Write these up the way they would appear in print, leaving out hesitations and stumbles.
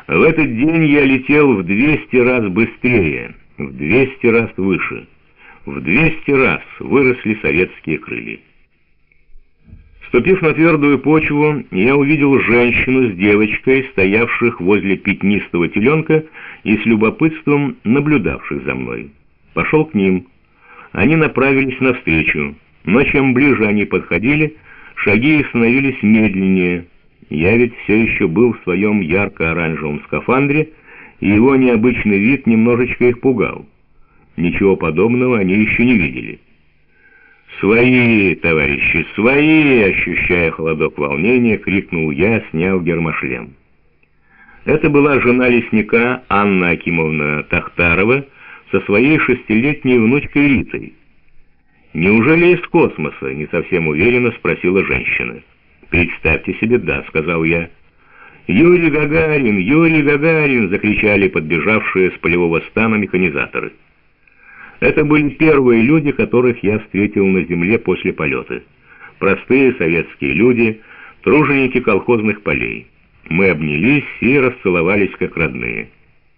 В этот день я летел в 200 раз быстрее, в 200 раз выше. В 200 раз выросли советские крылья. Ступив на твердую почву, я увидел женщину с девочкой, стоявших возле пятнистого теленка и с любопытством наблюдавших за мной. Пошел к ним. Они направились навстречу, но чем ближе они подходили, шаги их становились медленнее. Я ведь все еще был в своем ярко-оранжевом скафандре, и его необычный вид немножечко их пугал. Ничего подобного они еще не видели. «Свои, товарищи, свои!» — ощущая холодок волнения, крикнул я, сняв гермошлем. Это была жена лесника Анна Акимовна Тахтарова со своей 6-летней внучкой Ритой. «Неужели из космоса?» — не совсем уверенно спросила женщина. «Представьте себе, да», — сказал я. «Юрий Гагарин! Юрий Гагарин!» — закричали подбежавшие с полевого стана механизаторы. Это были первые люди, которых я встретил на земле после полета. Простые советские люди, труженики колхозных полей. Мы обнялись и расцеловались как родные.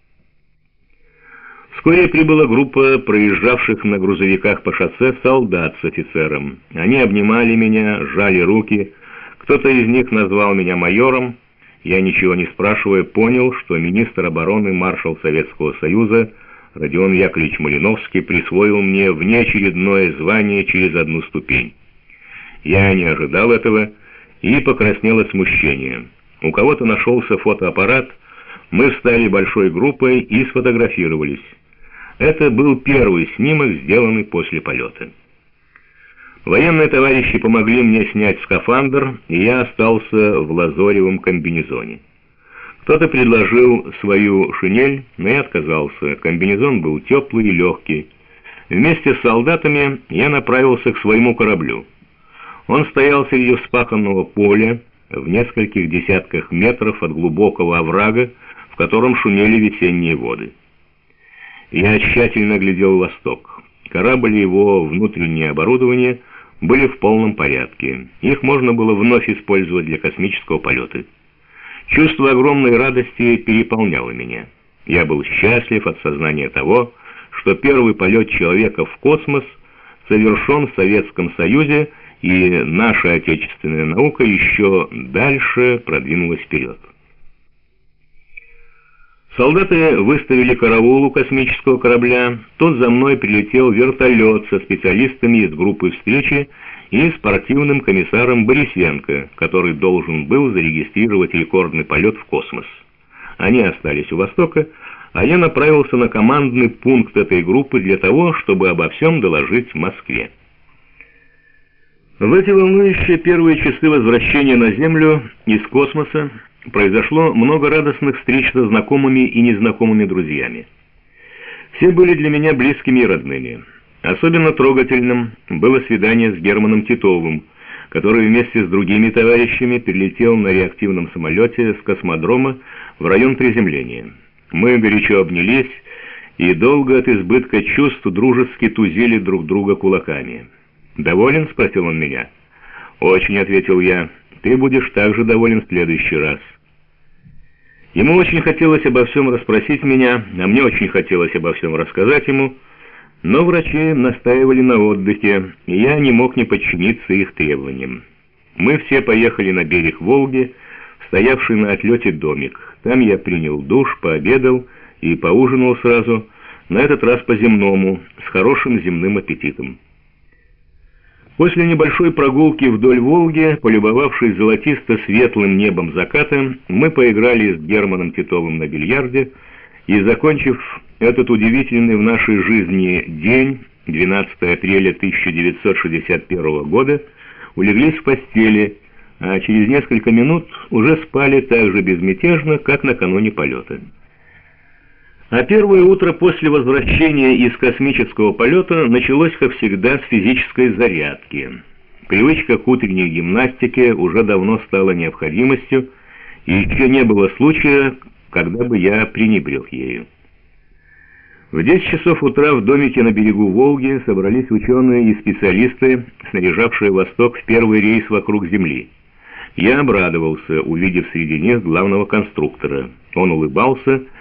Вскоре прибыла группа проезжавших на грузовиках по шоссе солдат с офицером. Они обнимали меня, сжали руки. Кто-то из них назвал меня майором. Я, ничего не спрашивая, понял, что министр обороны, маршал Советского Союза Родион Яковлевич Малиновский присвоил мне внеочередное звание через одну ступень. Я не ожидал этого и покраснел от смущения. У кого-то нашелся фотоаппарат, мы встали большой группой и сфотографировались. Это был первый снимок, сделанный после полета. Военные товарищи помогли мне снять скафандр, и я остался в лазоревом комбинезоне. Кто-то предложил свою шинель, но я отказался. Комбинезон был теплый и легкий. Вместе с солдатами я направился к своему кораблю. Он стоял среди вспаханного поля, в нескольких десятках метров от глубокого оврага, в котором шумели весенние воды. Я тщательно глядел в восток. Корабль и его внутреннее оборудование были в полном порядке. Их можно было вновь использовать для космического полета. Чувство огромной радости переполняло меня. Я был счастлив от сознания того, что первый полет человека в космос совершен в Советском Союзе, и наша отечественная наука еще дальше продвинулась вперед. Солдаты выставили караул у космического корабля. Тут за мной прилетел вертолет со специалистами из группы встречи и спортивным комиссаром Борисенко, который должен был зарегистрировать рекордный полет в космос. Они остались у востока, а я направился на командный пункт этой группы для того, чтобы обо всем доложить в Москве. В эти волнующие первые часы возвращения на Землю из космоса произошло много радостных встреч со знакомыми и незнакомыми друзьями. Все были для меня близкими и родными. Особенно трогательным было свидание с Германом Титовым, который вместе с другими товарищами перелетел на реактивном самолете с космодрома в район приземления. Мы горячо обнялись и долго от избытка чувств дружески тузили друг друга кулаками. «Доволен?» — спросил он меня. «Очень», — ответил я. «Ты будешь также доволен в следующий раз». Ему очень хотелось обо всем расспросить меня, а мне очень хотелось обо всем рассказать ему, но врачи настаивали на отдыхе, и я не мог не подчиниться их требованиям. Мы все поехали на берег Волги, стоявший на отлете домик. Там я принял душ, пообедал и поужинал сразу, на этот раз по-земному, с хорошим земным аппетитом. После небольшой прогулки вдоль Волги, полюбовавшись золотисто-светлым небом заката, мы поиграли с Германом Титовым на бильярде и, закончив этот удивительный в нашей жизни день, 12 апреля 1961 года, улеглись в постели, а через несколько минут уже спали так же безмятежно, как накануне полета. А первое утро после возвращения из космического полета началось, как всегда, с физической зарядки. Привычка к утренней гимнастике уже давно стала необходимостью, и еще не было случая, когда бы я пренебрег ею. В 10 часов утра в домике на берегу Волги собрались ученые и специалисты, снаряжавшие Восток в первый рейс вокруг Земли. Я обрадовался, увидев среди них главного конструктора. Он улыбался